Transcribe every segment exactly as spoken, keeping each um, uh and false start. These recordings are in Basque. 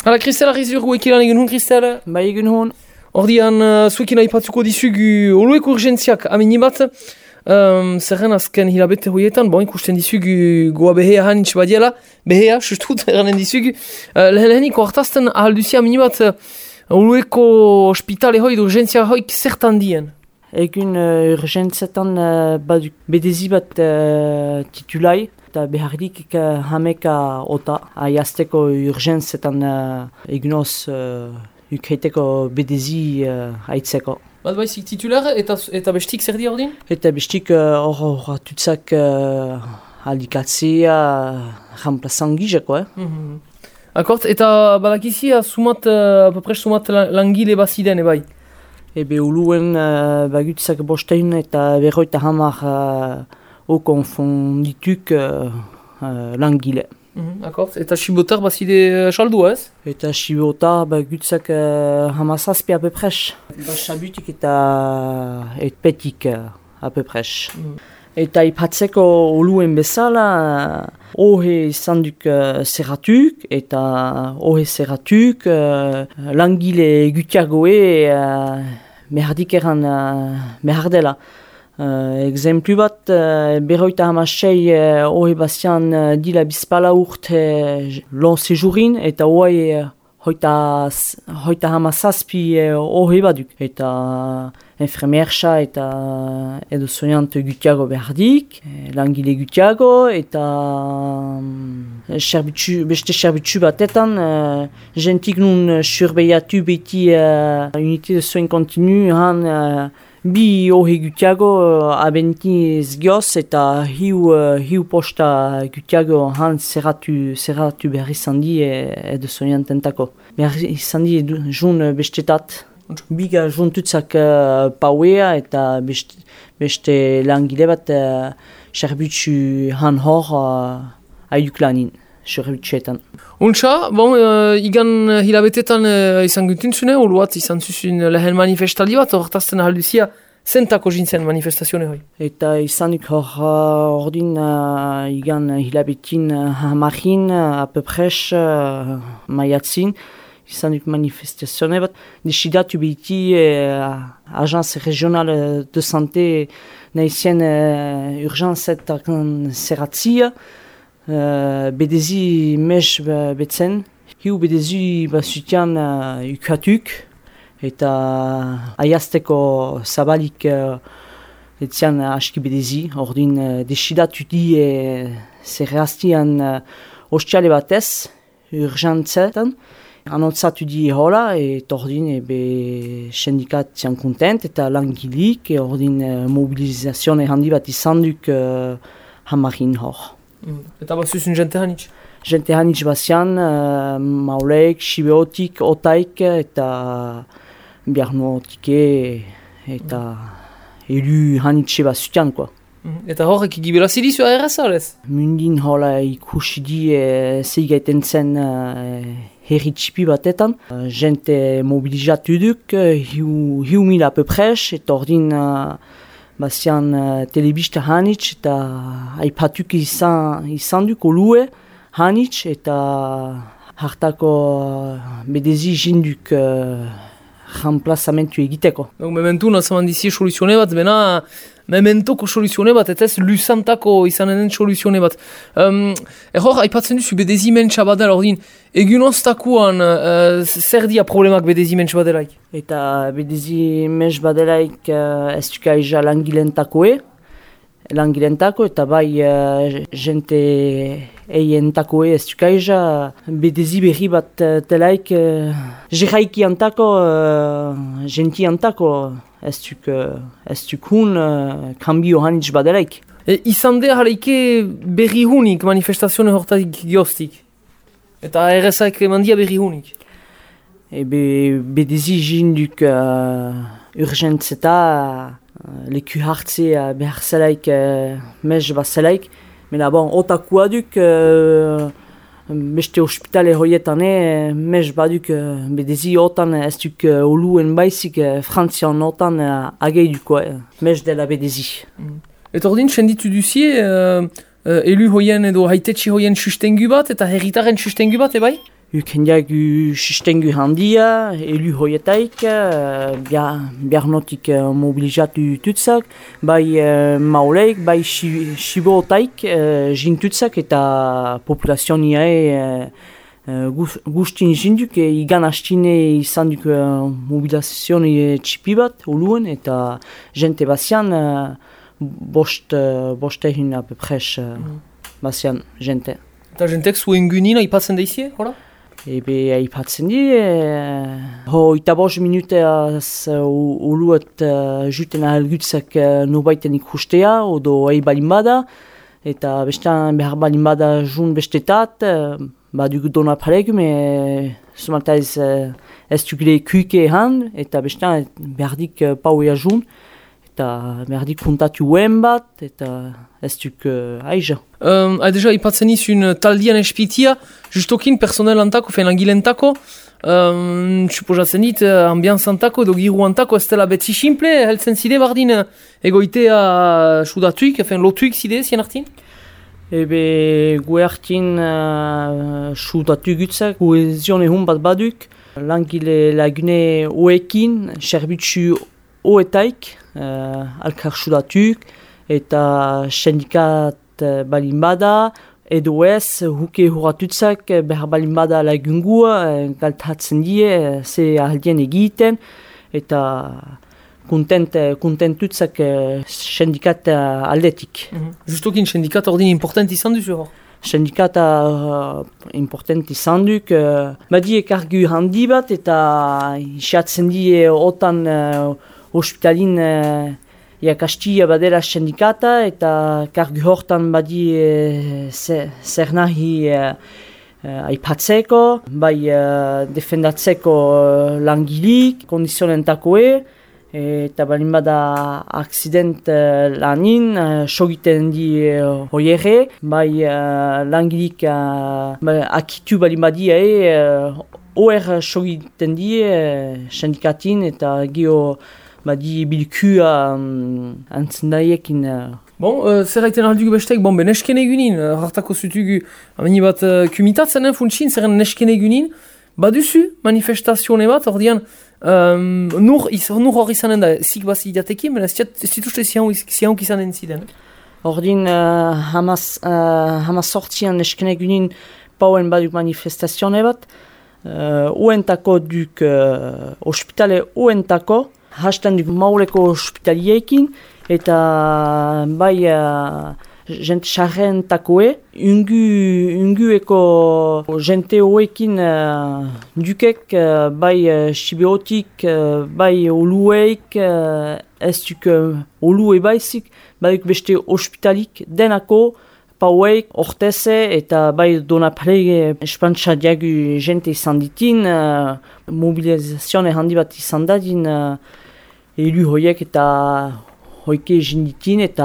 Hala, Kristel, argiz dugu ekilan egin hun, Kristel? Bai egin hon. Ordian, uh, zuekin aipatuko dizugu olueko urgentziak amini bat. Um, Zerren azken hilabete hoietan, bon, ikusten dizugu goa behea hanitz badiela. Behea, sustut, eranen dizugu. Uh, Leheneniko hartazten ahalduzia amini bat uh, olueko ospitale hoi, urgentzia hoik zertan dien? Egun uh, urgentzetan uh, baduk bedezi bat uh, titulai. Eta behardik uh, hameka ota aiazteko urgentzetan uh, egunoz uh, ukreiteko bedezi uh, aitzeko. Bat baizik titular eta, eta bestik zer di ordin? Eta bestik hor uh, hor tutzak uh, aldikatzea remplazan gizeko, eh? Mm-hmm. Akort, eta badakizia sumat, uh, apapres sumat langile baziden, ebai? Ebe uluen uh, bagutzak bostein eta berroita hamar uh, o konfondituk uh, uh, langile. Mm-hmm. Akort, eta sibotar bazide saldu ez? Eta sibotar bagutzak uh, hamazazpi apepres. Basabutik eta et petik uh, apepres. Mm. Eta ipatzeko oluen bezala, uh, ohe izan duk uh, zerratuk, eta ohe zerratuk, uh, langile gutiagoe uh, mehardik eran uh, mehardela. Uh, Exemplu bat, uh, berroita hamasei uh, ohe bazian uh, dila bizpala urte uh, lon sejurin, eta ohe uh, hoita, hoita hamazazpi uh, ohe baduk. Eta uh, enfermersa eta edo soignant gutiago behardik, langile gutiago, eta um, serbitzu, beste serbitzu batetan, uh, jentik nun surbeiatu beti uh, unité de soin continu, han uh, bi ohe gutiago uh, abentiz gioz eta hiu, uh, hiu posta gutiago han zerratu, zerratu behar izan di edo soignantentako. Behar izan di jun bestetat. Biga juntutzak uh, pauea eta beste, beste langile bat uh, serbitzu han hor uh, aiuk lanin, serbitzuetan. Untsa, bon, uh, igan hilabetetan uh, izan guntuntzune, uluat izan zuzun lehen manifestaldi bat, hortazten ahalduzia zentako jintzen manifestazione hoi. Eta izanik hor uh, ordin uh, igan hilabetin uh, hamarin uh, apepres uh, maiatzin, izanuk manifestazione bat, desidatu behiti eh, Agence Régionale de Santé nahizien eh, urgenzetan zerratzia, eh, bedezi mez betzen, hiu bedezi bazutian uh, ukatuk, eta aiazteko zabalik uh, etzian aski bedezi, ordin uh, desidatu di eh, zerraztian uh, ostiale batez, urgentzetan, Anontzatu di hola, eta ordin ebe syndikat zian kontent, eta langilik, eta ordin uh, mobilizazione handi bat izan duk uh, hamarin hor. Mm. Eta bat zuzun jente hanitz? Jente hanitz bazian, uh, mauleik, sibeotik, otaik, eta biarnootike, eta mm. elu hanitze bat zutian, koa. Mm. Eta horrek egibelazi dizu errazalez? Mundin hola ikusi di uh, zeigaiten zen uh, herri txipi batetan. Uh, jente mobilizatu duk, uh, hiu, hiu mila apepres, eta ordin uh, bazian uh, telebista hanitz, eta aipatuk izan, izan duk olue hanitz, eta hartako uh, bedezi jinduk uh, remplazamentu egiteko. Mementu nazaman dizi soluzione bat, bena mementoko soluzione bat, eta ez lusantako izanen den soluzione bat. Um, Erhor, aipatzen duzu bedezi mentsa badela, ordin, egunoztakuan uh, zer dia problemak bedezi mentsa badelaik? Eta bedezi mentsa badelaik uh, ez duka eza langilentakoe, langilentako, eta bai uh, jente eientakoe ez duka eza bedezi berri bat uh, telaik uh, jeraiki antako, uh, jenti antako, ez duk, ez duk hun uh, kambio hanitz badelaik. E, izan de haleike berri hunik manifestazione hortatik gioztik? Eta errezak mandia berri hunik? Ebe bedezi jinduk uh, urgentzeta uh, leku hartze uh, behar zelaik uh, mez bat zelaik. Mena bon, otakua duk uh, beste ospitale hoietan e, mez baduk uh, bedezi otan ez duk uh, oluen baizik uh, frantzian otan uh, agei duko, uh, mez dela bedezi. Mm. Eta ordin, senditu duzie, uh, uh, elu hoien edo haitetxe hoien sustengu bat eta herritaren sustengu bat, ebai? ukendiagu sustengu handia, elu hoietaik, uh, behar notik uh, mobilizatu tutzak, bai uh, mauleik, bai sibotaik, uh, jintutzak eta populazionia uh, uh, gustin jinduk, e, igan hastine izan duk uh, mobilizazione txipi bat, oluen, eta jente bazian, uh, bost, uh, bost egin apepres uh, mm. bazian jente. Eta jentek zuen gunin aipatzen daizie, hola? Ebe aipatzen di, e, ho eta bost minuteaz uh, uluet uh, juten ahalgutzak uh, nobaiten ikustea, odo ei balin bada, eta bestan behar balin bada jun bestetat, uh, baduk dona paregu, me sumata ez, uh, ez dukile kuike han, eta bestan behar dik uh, pauea jun, eta behar dik kontatu uen bat, eta ez duk uh, aiza. Um, Deja, ipatzen izun taldian espitia, justokin personel antako, fen langilentako, um, suposatzen dit, ambianzantako edo giru antako, ez dela betzi simple, heltzen zide bardin egoitea sudatuik, fen lotuik zide, zien artin? Ebe gue hartin uh, sudatu gutzak, kohezione hun bat baduk, langile lagune oekin, serbitzu oetaik, uh, alkar sudatuk, eta syndikat balin bada, edo ez, huke huratutzak behar balin bada lagungua, galtatzen die, ze ahaldien egiten, eta kontent, kontentutzak syndikat aldetik. Mm-hmm. Justokin syndikat ordin important izan duzu hor? Syndikata uh, important izan duk, uh, badie kargu handi bat, eta isatzen die otan uh, hospitalin uh, Iakastia badera syndikata eta kargu hortan badi e, zer nahi e, e, aipatzeko, bai e, defendatzeko langilik, kondizionentakoe, eta balin bada aksident e, lanin, e, sogiten di e, hoiere, bai e, langilik e, ba, akitu balin badia e, oer sogiten di e, syndikatin eta gio badi bilkua um, antzendaiekin. Uh. Bon, uh, zer haiten alduk bestek, bon, be nesken egunin, uh, hartako zutugu ameni bat uh, kumitatzen, eh, funtsin, zerren nesken egunin, baduzu manifestazione bat, ordean, um, nur, nur hor izanen da, zik basi idatekin, mena ez dituzte zianuk izanen ziden. Ordean, uh, hamaz, uh, hamaz sortzian nesken egunin pauen baduk manifestazione bat, uh, uentako duk uh, ospitale uentako, hastan duk mauleko hospitaliekin, eta bai uh, jente sarrentakoe, ungu, ungueko jente hoekin uh, dukek, uh, bai uh, sibiotik, uh, bai olueik, uh, ez duk uh, olue baizik, bai duk beste hospitalik denako, paueik, orteze, eta bai donapre espantsa diagu jente izan ditin, uh, mobilizazione handi bat izan dadin, uh, elu hoiek eta hoike jinditin eta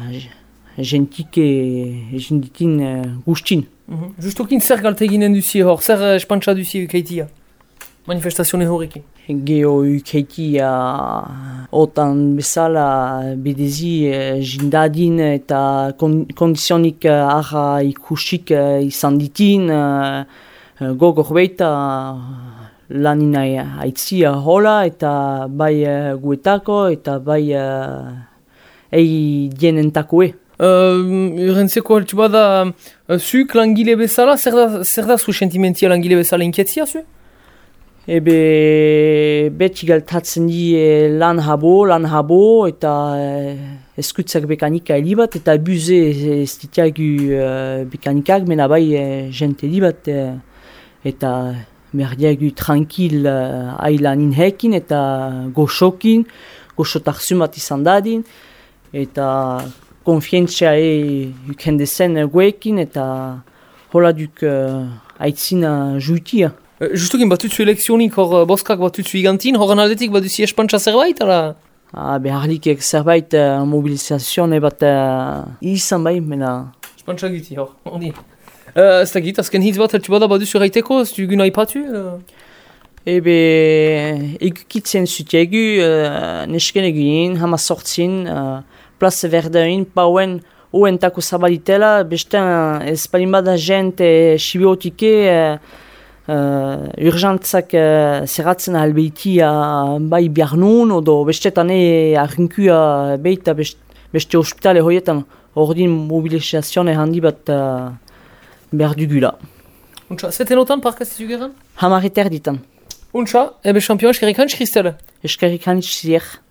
jentike jinditin uh, gustin. Mm-hmm. Justokin zer galte eginen duzie hor, zer uh, espantsa duzie ukeitia? Manifestazione horrekin? Geo ukeitia otan bezala bidezi uh, jindadin eta kon kondizionik uh, arra ikusik uh, izan ditin, uh, uh, gogor beita uh, lanin aitzia hola eta bai uh, guetako eta bai uh, ei dienentakoe. Uh, Urentzeko altsu bada uh, zuk langile bezala, zer da, zer da zu sentimentia langile bezala inkietzia zu? Ebe beti galtatzen di eh, lan habo, lan habo eta eh, eskutzak bekanika elibat eta abuze ez ditiagu uh, bekanikak, mena bai eh, jente elibat eh, eta merdiagu tranquil uh, ailanin hekin eta goxokin, goxotarzun bat izan dadin, eta konfientzia e ukendezen guekin eta hola duk uh, aitzina juitia. Uh, Justukin batutzu elekzionik hor boskak batutzu igantin, horan aldetik batuzi espantsa zerbait, ala? Ah, beharlikek zerbait uh, mobilizazione bat uh, izan bai, mena... Espantsa guti hor, ordi. Uh, ez da git, azken hitz bat heltsu bada baduzu gaiteko, ez dugun aipatu? Uh... Ebe, egukitzen zutegu, uh, nesken eguin, hama sortzin, uh, plaza verdain, pauen oentako zabalitela, bestean ez palin bada jente sibiotike, uh, Uh, urgentzak uh, zerratzen albeitia bai biarnun, odo bestetane arrinkua beita best, beste ospitale hoietan ordin mobilizazione handi bat uh, behar dugula. Untsa, zeten otan parkaz izugeran? Hamareter ditan. Untsa, ebe champion eskerrik hanitz, Christelle? Eskerrik hanitz zier.